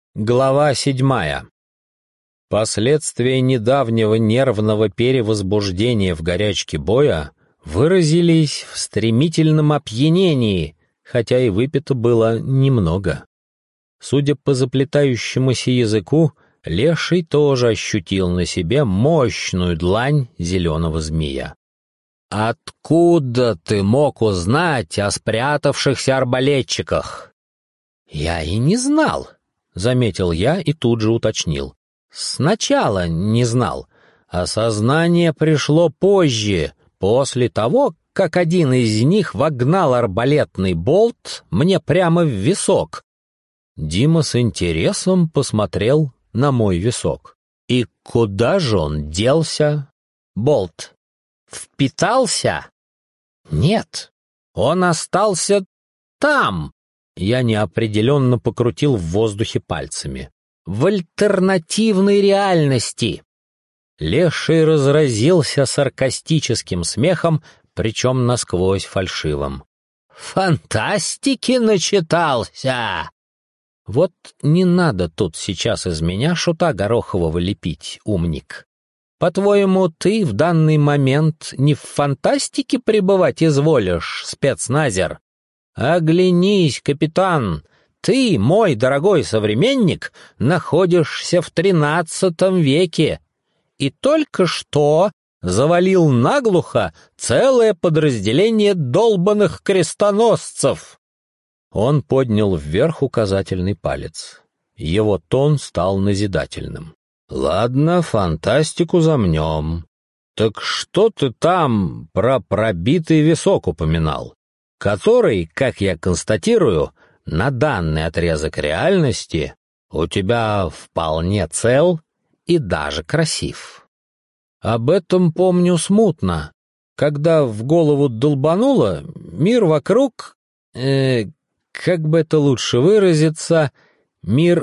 Глава 7. Последствия недавнего нервного перевозбуждения в горячке боя выразились в стремительном опьянении, хотя и выпито было немного. Судя по заплетающемуся языку, Леший тоже ощутил на себе мощную длань зеленого змея. «Откуда ты мог узнать о спрятавшихся арбалетчиках?» «Я и не знал», — заметил я и тут же уточнил. «Сначала не знал. Осознание пришло позже, после того, как один из них вогнал арбалетный болт мне прямо в висок». Дима с интересом посмотрел на мой висок. «И куда же он делся?» «Болт впитался?» «Нет, он остался там». Я неопределенно покрутил в воздухе пальцами. «В альтернативной реальности!» Леший разразился саркастическим смехом, причем насквозь фальшивым. «Фантастики начитался!» Вот не надо тут сейчас из меня шута Горохового лепить, умник. По-твоему, ты в данный момент не в фантастике пребывать изволишь, спецназер? Оглянись, капитан, ты, мой дорогой современник, находишься в 13 веке и только что завалил наглухо целое подразделение долбаных крестоносцев. Он поднял вверх указательный палец. Его тон стал назидательным. «Ладно, фантастику замнем. Так что ты там про пробитый висок упоминал, который, как я констатирую, на данный отрезок реальности у тебя вполне цел и даже красив?» Об этом помню смутно. Когда в голову долбануло, мир вокруг, как бы это лучше выразиться, мир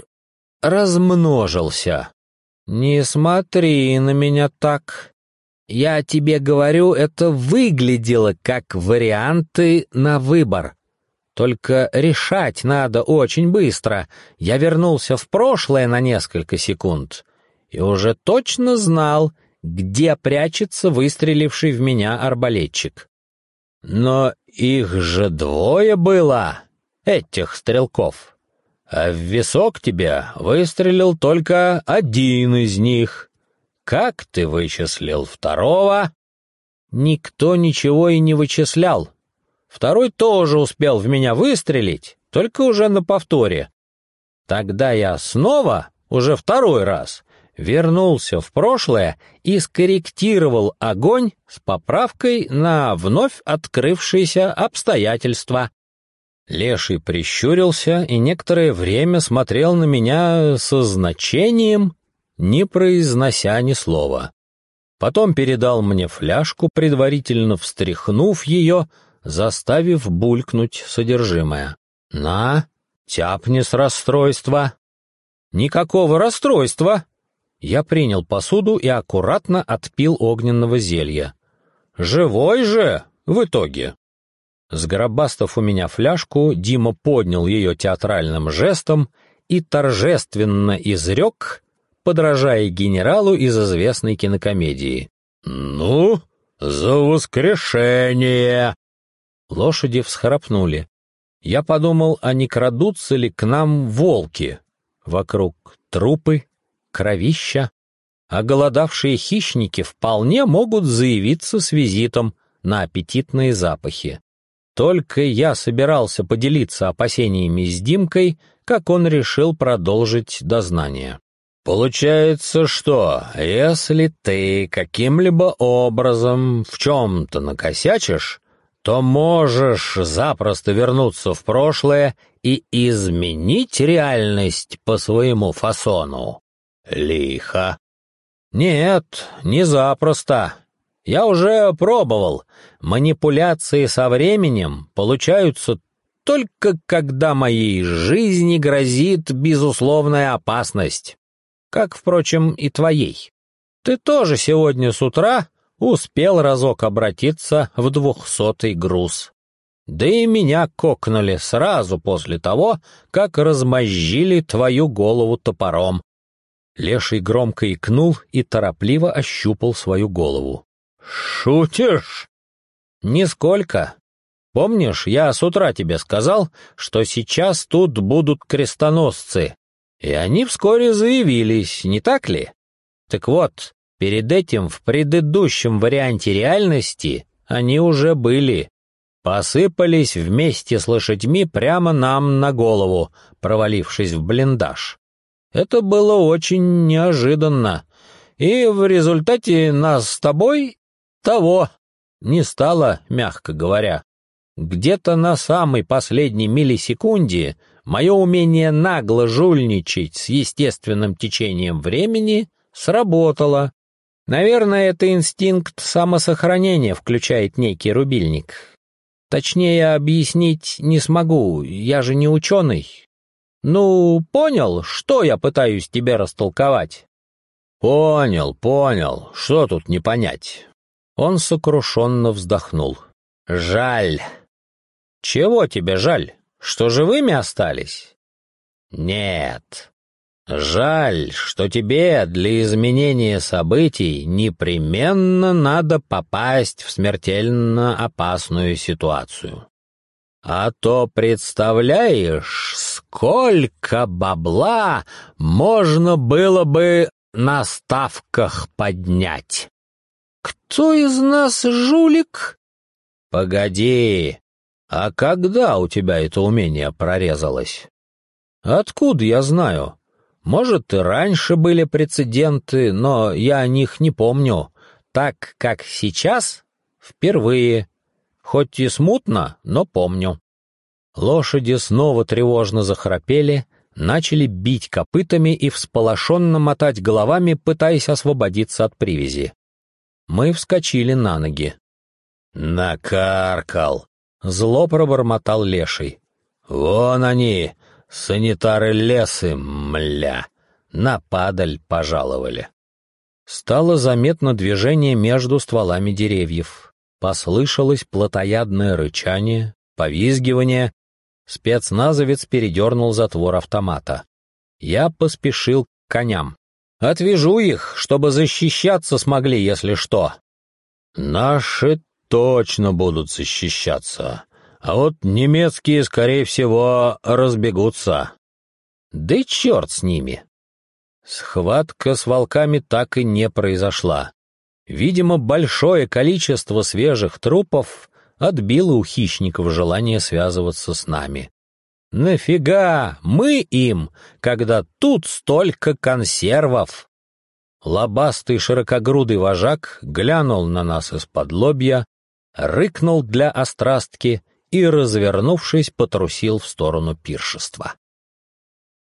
размножился. «Не смотри на меня так. Я тебе говорю, это выглядело как варианты на выбор. Только решать надо очень быстро. Я вернулся в прошлое на несколько секунд и уже точно знал, где прячется выстреливший в меня арбалетчик. Но их же двое было, этих стрелков. А в висок тебе выстрелил только один из них. Как ты вычислил второго?» «Никто ничего и не вычислял. Второй тоже успел в меня выстрелить, только уже на повторе. Тогда я снова, уже второй раз, вернулся в прошлое и скорректировал огонь с поправкой на вновь открывшиеся обстоятельства». Леший прищурился и некоторое время смотрел на меня со значением, не произнося ни слова. Потом передал мне фляжку, предварительно встряхнув ее, заставив булькнуть содержимое. «На, тяпни с расстройства». «Никакого расстройства!» Я принял посуду и аккуратно отпил огненного зелья. «Живой же в итоге!» Сгробастав у меня фляжку, Дима поднял ее театральным жестом и торжественно изрек, подражая генералу из известной кинокомедии: «Ну, за воскрешение!» Лошади всхрапнули. Я подумал, а не крадутся ли к нам волки? Вокруг трупы, кровища. Оголодавшие хищники вполне могут заявиться с визитом на аппетитные запахи. Только я собирался поделиться опасениями с Димкой, как он решил продолжить дознание. «Получается, что, если ты каким-либо образом в чем-то накосячишь, то можешь запросто вернуться в прошлое и изменить реальность по своему фасону. Лихо». «Нет, не запросто. Я уже пробовал. Манипуляции со временем получаются только когда моей жизни грозит безусловная опасность. Как, впрочем, и твоей. Ты тоже сегодня с утра успел разок обратиться в 200-й груз». Да и меня кокнули сразу после того, как размозжили твою голову топором». Леший громко икнул и торопливо ощупал свою голову. «Шутишь?» «Нисколько. Помнишь, я с утра тебе сказал, что сейчас тут будут крестоносцы, и они вскоре заявились, не так ли? Так вот, перед этим в предыдущем варианте реальности они уже были. Посыпались вместе с лошадьми прямо нам на голову, провалившись в блиндаж. Это было очень неожиданно, и в результате нас с тобой того не стало, мягко говоря. Где-то на самой последней миллисекунде мое умение нагло жульничать с естественным течением времени сработало. Наверное, это инстинкт самосохранения включает некий рубильник. Точнее объяснить не смогу, я же не ученый. Ну, понял, что я пытаюсь тебе растолковать? Понял, что тут не понять? Он сокрушенно вздохнул. Жаль. Чего тебе жаль? Что живыми остались? Нет. Жаль, что тебе для изменения событий непременно надо попасть в смертельно опасную ситуацию. А то, представляешь, сколько бабла можно было бы на ставках поднять. Кто из нас жулик? Погоди, а когда у тебя это умение прорезалось? Откуда я знаю? Может, и раньше были прецеденты, но я о них не помню. Так, как сейчас, впервые. Хоть и смутно, но помню. Лошади снова тревожно захрапели, начали бить копытами и всполошенно мотать головами, пытаясь освободиться от привязи. Мы вскочили на ноги. «Накаркал!» — зло пробормотал Леший. «Вон они, санитары лесы, мля! На падаль пожаловали!» Стало заметно движение между стволами деревьев. Послышалось плотоядное рычание, повизгивание. Спецназовец передернул затвор автомата. Я поспешил к коням. «Отвяжу их, чтобы защищаться смогли, если что». «Наши точно будут защищаться, а вот немецкие, скорее всего, разбегутся». «Да и черт с ними». Схватка с волками так и не произошла. Видимо, большое количество свежих трупов отбило у хищников желание связываться с нами. Нафига мы им, когда тут столько консервов? Лобастый широкогрудый вожак глянул на нас из-под лобья, рыкнул для острастки и, развернувшись, потрусил в сторону пиршества.